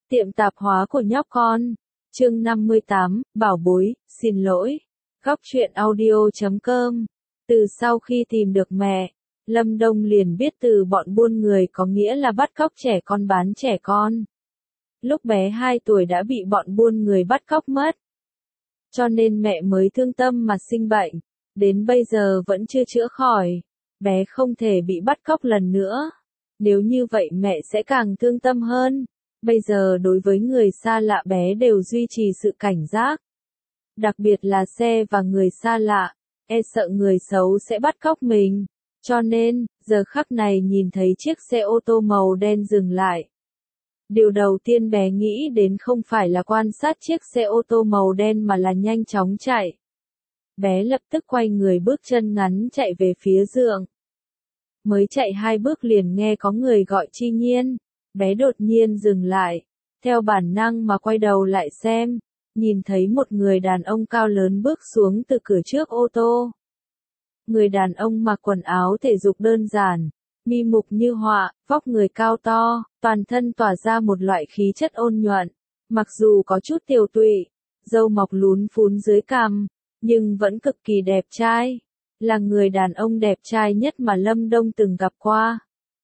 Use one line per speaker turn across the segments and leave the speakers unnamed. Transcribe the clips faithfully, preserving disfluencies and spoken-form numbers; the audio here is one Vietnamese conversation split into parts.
Tiệm tạp hóa của nhóc con. Chương năm mươi tám, bảo bối, xin lỗi. Góc truyện audio chấm com. Từ sau khi tìm được mẹ, Lâm Đông liền biết từ bọn buôn người có nghĩa là bắt cóc trẻ con bán trẻ con. Lúc bé hai tuổi đã bị bọn buôn người bắt cóc mất. Cho nên mẹ mới thương tâm mà sinh bệnh. Đến bây giờ vẫn chưa chữa khỏi. Bé không thể bị bắt cóc lần nữa. Nếu như vậy mẹ sẽ càng thương tâm hơn. Bây giờ đối với người xa lạ bé đều duy trì sự cảnh giác. Đặc biệt là xe và người xa lạ, e sợ người xấu sẽ bắt cóc mình. Cho nên, giờ khắc này nhìn thấy chiếc xe ô tô màu đen dừng lại. Điều đầu tiên bé nghĩ đến không phải là quan sát chiếc xe ô tô màu đen mà là nhanh chóng chạy. Bé lập tức quay người bước chân ngắn chạy về phía giường. Mới chạy hai bước liền nghe có người gọi Chi Nhiên. Bé đột nhiên dừng lại, theo bản năng mà quay đầu lại xem, nhìn thấy một người đàn ông cao lớn bước xuống từ cửa trước ô tô. Người đàn ông mặc quần áo thể dục đơn giản, mi mục như họa, vóc người cao to, toàn thân tỏa ra một loại khí chất ôn nhuận, mặc dù có chút tiều tụy, râu mọc lún phún dưới cằm, nhưng vẫn cực kỳ đẹp trai, là người đàn ông đẹp trai nhất mà Lâm Đông từng gặp qua.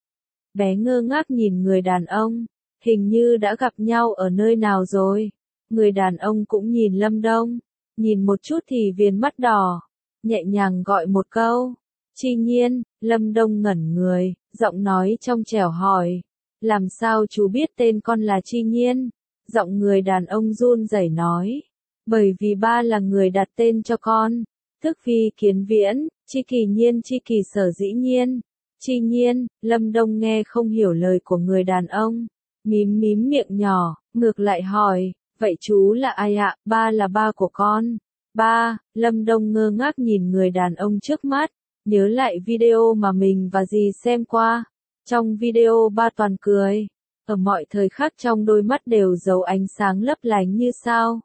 Bé ngơ ngác nhìn người đàn ông, hình như đã gặp nhau ở nơi nào rồi. Người đàn ông cũng nhìn Lâm Đông, nhìn một chút thì viền mắt đỏ, nhẹ nhàng gọi một câu, Chi Nhiên. Lâm Đông ngẩn người, giọng nói trong trẻo hỏi, làm sao chú biết tên con là Chi Nhiên? Giọng người đàn ông run rẩy nói, bởi vì ba là người đặt tên cho con, tức Phi Kiến Viễn, Chi Kỳ Nhiên Chi Kỳ Sở Dĩ Nhiên. Chi Nhiên. Lâm Đông nghe không hiểu lời của người đàn ông, mím mím miệng nhỏ, ngược lại hỏi, vậy chú là ai ạ? Ba là ba của con. Ba. Lâm Đông ngơ ngác nhìn người đàn ông trước mắt, nhớ lại video mà mình và dì xem qua. Trong video ba toàn cười, ở mọi thời khắc trong đôi mắt đều giấu ánh sáng lấp lánh như sao.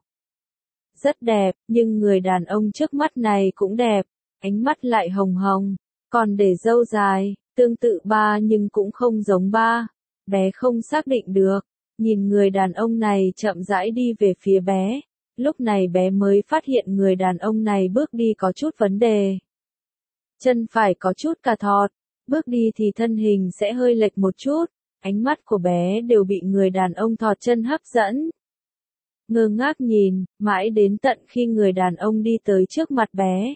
Rất đẹp, nhưng người đàn ông trước mắt này cũng đẹp, ánh mắt lại hồng hồng, còn để râu dài. Tương tự ba nhưng cũng không giống ba. Bé không xác định được. Nhìn người đàn ông này chậm rãi đi về phía bé. Lúc này bé mới phát hiện người đàn ông này bước đi có chút vấn đề. Chân phải có chút cà thọt. Bước đi thì thân hình sẽ hơi lệch một chút. Ánh mắt của bé đều bị người đàn ông thọt chân hấp dẫn. Ngơ ngác nhìn, mãi đến tận khi người đàn ông đi tới trước mặt bé.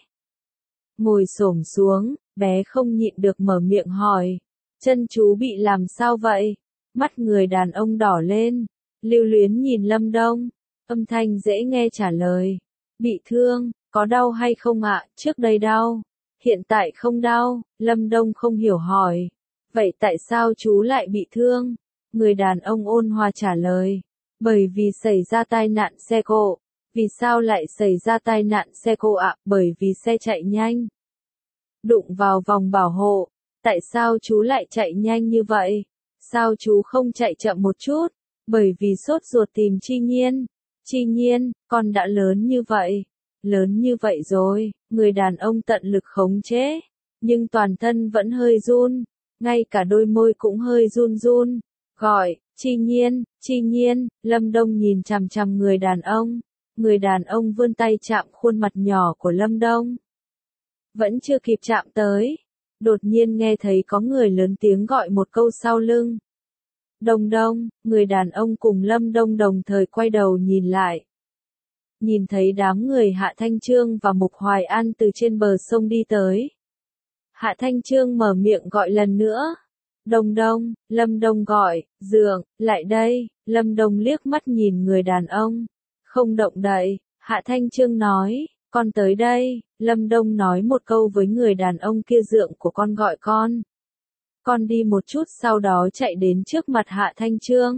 Ngồi xổm xuống, bé không nhịn được mở miệng hỏi, chân chú bị làm sao vậy? Mắt người đàn ông đỏ lên, lưu luyến nhìn Lâm Đông, âm thanh dễ nghe trả lời, bị thương, có đau hay không ạ? Trước đây đau, hiện tại không đau. Lâm Đông không hiểu hỏi, vậy tại sao chú lại bị thương? Người đàn ông ôn hòa trả lời, bởi vì xảy ra tai nạn xe cộ. Vì sao lại xảy ra tai nạn xe cộ ạ? Bởi vì xe chạy nhanh. Đụng vào vòng bảo hộ. Tại sao chú lại chạy nhanh như vậy? Sao chú không chạy chậm một chút? Bởi vì sốt ruột tìm Chi Nhiên. Chi Nhiên, con đã lớn như vậy. Lớn như vậy rồi. Người đàn ông tận lực khống chế. Nhưng toàn thân vẫn hơi run. Ngay cả đôi môi cũng hơi run run. Gọi, Chi Nhiên, Chi Nhiên. Lâm Đông nhìn chằm chằm người đàn ông. Người đàn ông vươn tay chạm khuôn mặt nhỏ của Lâm Đông. Vẫn chưa kịp chạm tới. Đột nhiên nghe thấy có người lớn tiếng gọi một câu sau lưng. Đông Đông. Người đàn ông cùng Lâm Đông đồng thời quay đầu nhìn lại. Nhìn thấy đám người Hạ Thanh Trương và Mục Hoài An từ trên bờ sông đi tới. Hạ Thanh Trương mở miệng gọi lần nữa. Đông Đông. Lâm Đông gọi, Dượng, lại đây. Lâm Đông liếc mắt nhìn người đàn ông. Không động đậy. Hạ Thanh Trương nói, con tới đây. Lâm Đông nói một câu với người đàn ông kia, Dượng của con gọi con. Con đi một chút sau đó chạy đến trước mặt Hạ Thanh Trương.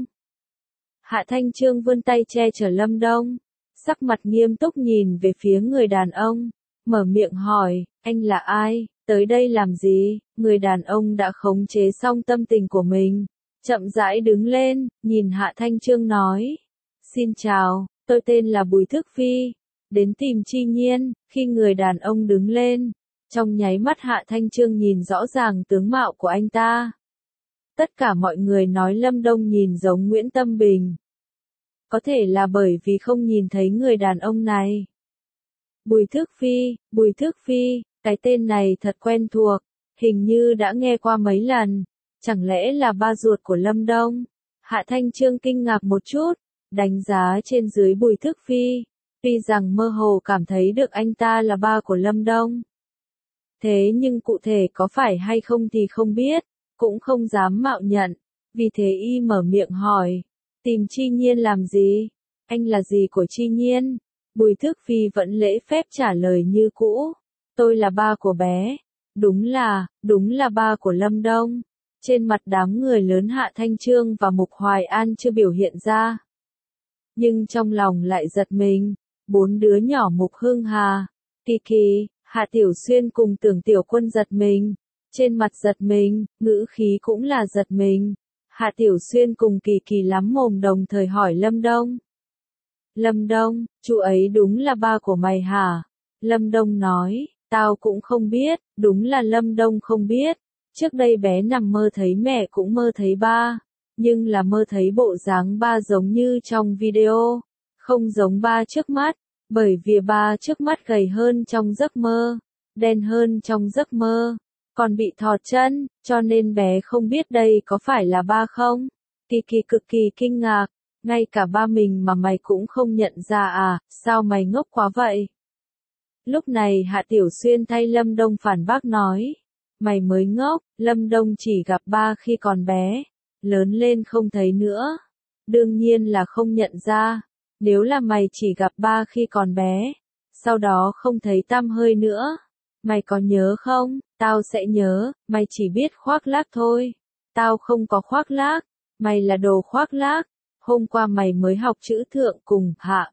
Hạ Thanh Trương vươn tay che chở Lâm Đông. Sắc mặt nghiêm túc nhìn về phía người đàn ông. Mở miệng hỏi, anh là ai? Tới đây làm gì? Người đàn ông đã khống chế xong tâm tình của mình. Chậm rãi đứng lên, nhìn Hạ Thanh Trương nói. Xin chào, tôi tên là Bùi Thức Phi. Đến tìm Chi Nhiên. Khi người đàn ông đứng lên, trong nháy mắt Hạ Thanh Trương nhìn rõ ràng tướng mạo của anh ta. Tất cả mọi người nói Lâm Đông nhìn giống Nguyễn Tâm Bình. có thể là bởi vì không nhìn thấy người đàn ông này. Bùi Thước Phi, Bùi Thước Phi, cái tên này thật quen thuộc, hình như đã nghe qua mấy lần, chẳng lẽ là ba ruột của Lâm Đông? Hạ Thanh Trương kinh ngạc một chút, đánh giá trên dưới Bùi Thước Phi, tuy rằng mơ hồ cảm thấy được anh ta là ba của Lâm Đông. Thế nhưng cụ thể có phải hay không thì không biết, cũng không dám mạo nhận, vì thế y mở miệng hỏi, tìm Chi Nhiên làm gì? Anh là gì của Chi Nhiên? Bùi Thước Phi vẫn lễ phép trả lời như cũ, tôi là ba của bé. Đúng là, đúng là ba của Lâm Đông. Trên mặt đám người lớn Hạ Thanh Trương và Mục Hoài An chưa biểu hiện ra. Nhưng trong lòng lại giật mình, bốn đứa nhỏ Mục Hưng Hà, Kỳ Kỳ, Hạ Tiểu Xuyên cùng Tưởng Tiểu Quân giật mình. Trên mặt giật mình, ngữ khí cũng là giật mình. Hạ Tiểu Xuyên cùng Kỳ Kỳ lắm mồm đồng thời hỏi Lâm Đông. Lâm Đông, chú ấy đúng là ba của mày hả? Lâm Đông nói, tao cũng không biết, đúng là Lâm Đông không biết. Trước đây bé nằm mơ thấy mẹ cũng mơ thấy ba, nhưng là mơ thấy bộ dáng ba giống như trong video, không giống ba trước mắt, bởi vì ba trước mắt gầy hơn trong giấc mơ, đen hơn trong giấc mơ, còn bị thọt chân, cho nên bé không biết đây có phải là ba không. Kỳ Kỳ cực kỳ kinh ngạc, ngay cả ba mình mà mày cũng không nhận ra à, sao mày ngốc quá vậy? Lúc này Hạ Tiểu Xuyên thay Lâm Đông phản bác nói, mày mới ngốc, Lâm Đông chỉ gặp ba khi còn bé, lớn lên không thấy nữa. Đương nhiên là không nhận ra, nếu là mày chỉ gặp ba khi còn bé, sau đó không thấy tăm hơi nữa. Mày có nhớ không? Tao sẽ nhớ, mày chỉ biết khoác lác thôi. Tao không có khoác lác, mày là đồ khoác lác. Hôm qua mày mới học chữ thượng cùng Hạ.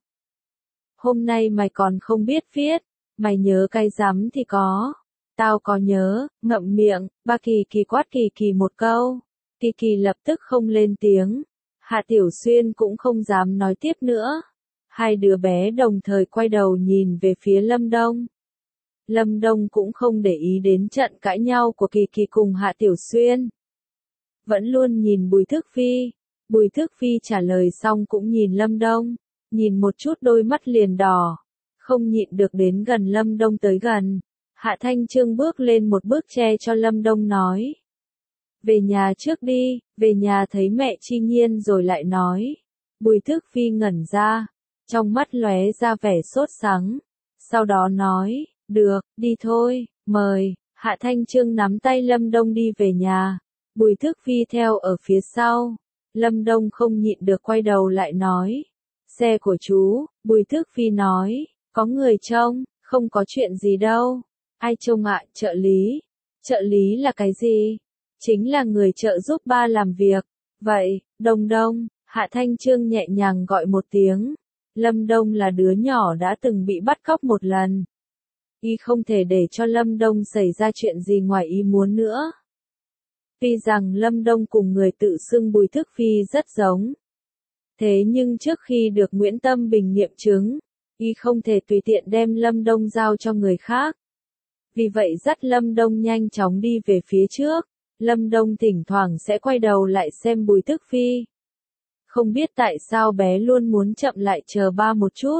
Hôm nay mày còn không biết viết, mày nhớ cái rắm thì có. Tao có nhớ, ngậm miệng, ba Kỳ Kỳ quát Kỳ Kỳ một câu. Kỳ Kỳ lập tức không lên tiếng. Hạ Tiểu Xuyên cũng không dám nói tiếp nữa. Hai đứa bé đồng thời quay đầu nhìn về phía Lâm Đông. Lâm Đông cũng không để ý đến trận cãi nhau của Kỳ Kỳ cùng Hạ Tiểu Xuyên. Vẫn luôn nhìn Bùi Thước Phi. Bùi Thước Phi trả lời xong cũng nhìn Lâm Đông. Nhìn một chút đôi mắt liền đỏ. Không nhịn được đến gần Lâm Đông tới gần. Hạ Thanh Trương bước lên một bước che cho Lâm Đông nói. Về nhà trước đi, về nhà thấy mẹ Chi Nhiên rồi lại nói. Bùi Thước Phi ngẩn ra, trong mắt lóe ra vẻ sốt sắng. Sau đó nói, được, đi thôi, mời. Hạ Thanh Trương nắm tay Lâm Đông đi về nhà. Bùi Thước Phi theo ở phía sau. Lâm Đông không nhịn được quay đầu lại nói. Xe của chú, Bùi Thước Phi nói, có người trông, không có chuyện gì đâu. Ai trông ạ, trợ lý. Trợ lý là cái gì? Chính là người trợ giúp ba làm việc. Vậy, Đông Đông, Hạ Thanh Trương nhẹ nhàng gọi một tiếng. Lâm Đông là đứa nhỏ đã từng bị bắt cóc một lần. Y không thể để cho Lâm Đông xảy ra chuyện gì ngoài ý muốn nữa. Tuy rằng Lâm Đông cùng người tự xưng Bùi Thước Phi rất giống. Thế nhưng trước khi được Nguyễn Tâm Bình nghiệm chứng, Y không thể tùy tiện đem Lâm Đông giao cho người khác. Vì vậy dắt Lâm Đông nhanh chóng đi về phía trước. Lâm Đông thỉnh thoảng sẽ quay đầu lại xem Bùi Thước Phi. Không biết tại sao bé luôn muốn chậm lại chờ ba một chút.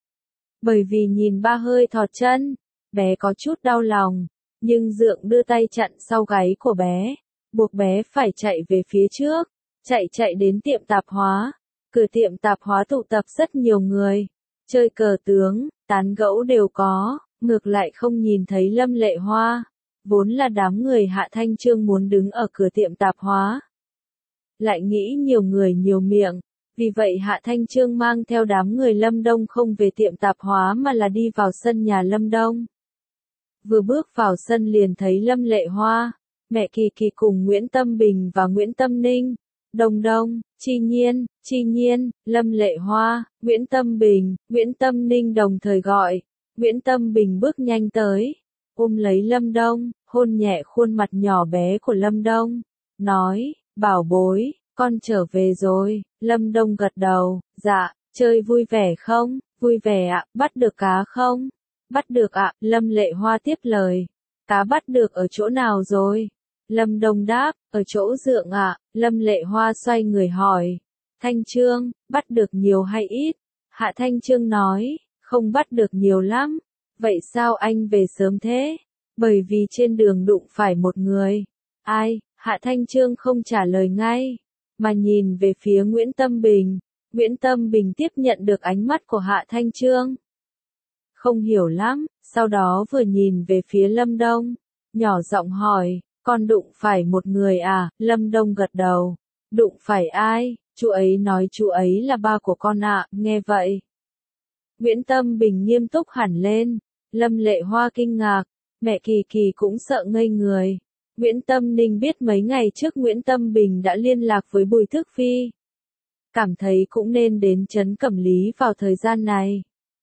Bởi vì nhìn ba hơi thọt chân, bé có chút đau lòng, nhưng Dượng đưa tay chặn sau gáy của bé, buộc bé phải chạy về phía trước, chạy chạy đến tiệm tạp hóa. Cửa tiệm tạp hóa tụ tập rất nhiều người, chơi cờ tướng, tán gẫu đều có, ngược lại không nhìn thấy Lâm Lệ Hoa. Vốn là đám người Hạ Thanh Trương muốn đứng ở cửa tiệm tạp hóa. Lại nghĩ nhiều người nhiều miệng, vì vậy Hạ Thanh Trương mang theo đám người Lâm Đông không về tiệm tạp hóa mà là đi vào sân nhà Lâm Đông. Vừa bước vào sân liền thấy Lâm Lệ Hoa, mẹ Kỳ Kỳ cùng Nguyễn Tâm Bình và Nguyễn Tâm Ninh, Đông Đông, Chi Nhiên, Chi Nhiên, Lâm Lệ Hoa, Nguyễn Tâm Bình, Nguyễn Tâm Ninh đồng thời gọi. Nguyễn Tâm Bình bước nhanh tới, ôm lấy Lâm Đông, hôn nhẹ khuôn mặt nhỏ bé của Lâm Đông, nói, bảo bối, con trở về rồi. Lâm Đông gật đầu, dạ, chơi vui vẻ không? Vui vẻ ạ, bắt được cá không? Bắt được ạ, Lâm Lệ Hoa tiếp lời. Cá bắt được ở chỗ nào rồi? Lâm Đông đáp, ở chỗ Dượng ạ. Lâm Lệ Hoa xoay người hỏi, Thanh Chương, bắt được nhiều hay ít? Hạ Thanh Chương nói, không bắt được nhiều lắm. Vậy sao anh về sớm thế? Bởi vì trên đường đụng phải một người. Ai? Hạ Thanh Chương không trả lời ngay, mà nhìn về phía Nguyễn Tâm Bình. Nguyễn Tâm Bình tiếp nhận được ánh mắt của Hạ Thanh Chương. Không hiểu lắm, sau đó vừa nhìn về phía Lâm Đông, nhỏ giọng hỏi, con đụng phải một người à? Lâm Đông gật đầu. Đụng phải ai? Chú ấy nói chú ấy là ba của con ạ. Nghe vậy, Nguyễn Tâm Bình nghiêm túc hẳn lên. Lâm Lệ Hoa kinh ngạc, mẹ Kỳ Kỳ cũng sợ ngây người. Nguyễn Tâm Ninh biết mấy ngày trước Nguyễn Tâm Bình đã liên lạc với Bùi Thức Phi. Cảm thấy cũng nên đến trấn Cẩm Lý vào thời gian này.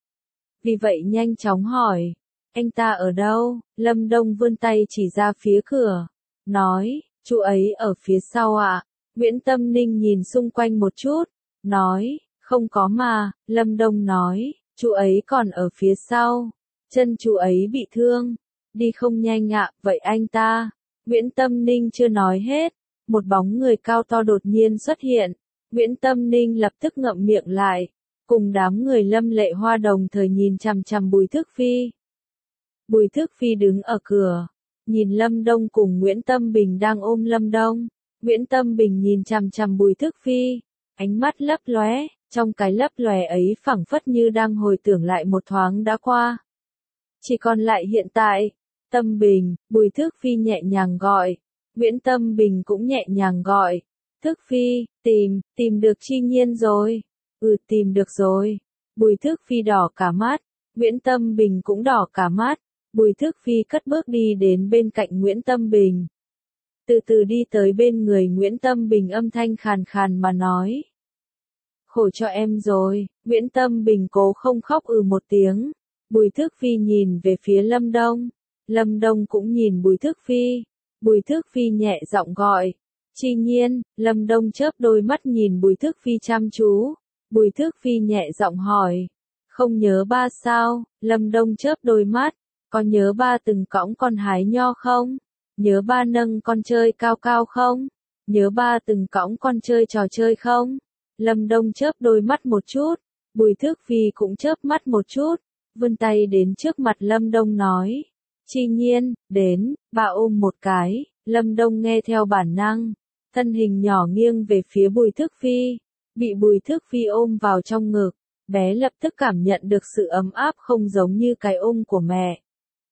Vì vậy nhanh chóng hỏi, anh ta ở đâu? Lâm Đông vươn tay chỉ ra phía cửa, nói, chú ấy ở phía sau ạ. Nguyễn Tâm Ninh nhìn xung quanh một chút, nói, không có mà. Lâm Đông nói, chú ấy còn ở phía sau, chân chú ấy bị thương, đi không nhanh ạ. Vậy anh ta? Nguyễn Tâm Ninh chưa nói hết, một bóng người cao to đột nhiên xuất hiện. Nguyễn Tâm Ninh lập tức ngậm miệng lại, cùng đám người Lâm Lệ Hoa đồng thời nhìn chằm chằm Bùi Thức Phi. Bùi Thức Phi đứng ở cửa, nhìn Lâm Đông cùng Nguyễn Tâm Bình đang ôm Lâm Đông. Nguyễn Tâm Bình nhìn chằm chằm Bùi Thức Phi, ánh mắt lấp lóe, trong cái lấp lóe ấy phảng phất như đang hồi tưởng lại một thoáng đã qua. Chỉ còn lại hiện tại. Tâm Bình, Bùi Thức Phi nhẹ nhàng gọi. Nguyễn Tâm Bình cũng nhẹ nhàng gọi. Thức Phi, tìm, tìm được Chi Nhiên rồi. Ừ, tìm được rồi. Bùi Thức Phi đỏ cả mắt. Nguyễn Tâm Bình cũng đỏ cả mắt. Bùi Thức Phi cất bước đi đến bên cạnh Nguyễn Tâm Bình. Từ từ đi tới bên người Nguyễn Tâm Bình, âm thanh khàn khàn mà nói. Khổ cho em rồi. Nguyễn Tâm Bình cố không khóc ừ một tiếng. Bùi Thức Phi nhìn về phía Lâm Đông. Lâm Đông cũng nhìn Bùi Thức Phi. Bùi Thức Phi nhẹ giọng gọi. Chi Nhiên. Lâm Đông chớp đôi mắt nhìn Bùi Thức Phi chăm chú. Bùi Thức Phi nhẹ giọng hỏi. Không nhớ ba sao? Lâm Đông chớp đôi mắt. Có nhớ ba từng cõng con hái nho không? Nhớ ba nâng con chơi cao cao không? Nhớ ba từng cõng con chơi trò chơi không? Lâm Đông chớp đôi mắt một chút. Bùi Thức Phi cũng chớp mắt một chút. Vươn tay đến trước mặt Lâm Đông nói. Chi Nhiên, đến, bà ôm một cái. Lâm Đông nghe theo bản năng, thân hình nhỏ nghiêng về phía Bùi Thức Phi, bị Bùi Thức Phi ôm vào trong ngực, bé lập tức cảm nhận được sự ấm áp không giống như cái ôm của mẹ.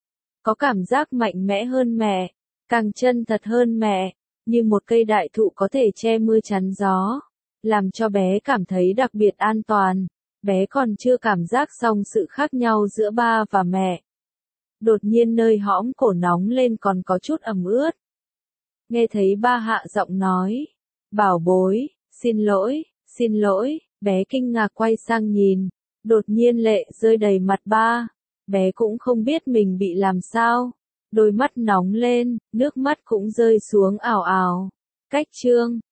Có cảm giác mạnh mẽ hơn mẹ, càng chân thật hơn mẹ, như một cây đại thụ có thể che mưa chắn gió, làm cho bé cảm thấy đặc biệt an toàn. Bé còn chưa cảm giác xong sự khác nhau giữa ba và mẹ. Đột nhiên nơi hõm cổ nóng lên còn có chút ẩm ướt. Nghe thấy ba hạ giọng nói. Bảo bối, xin lỗi, xin lỗi, bé kinh ngạc quay sang nhìn. Đột nhiên lệ rơi đầy mặt ba. Bé cũng không biết mình bị làm sao. Đôi mắt nóng lên, nước mắt cũng rơi xuống ảo ảo. Cách chương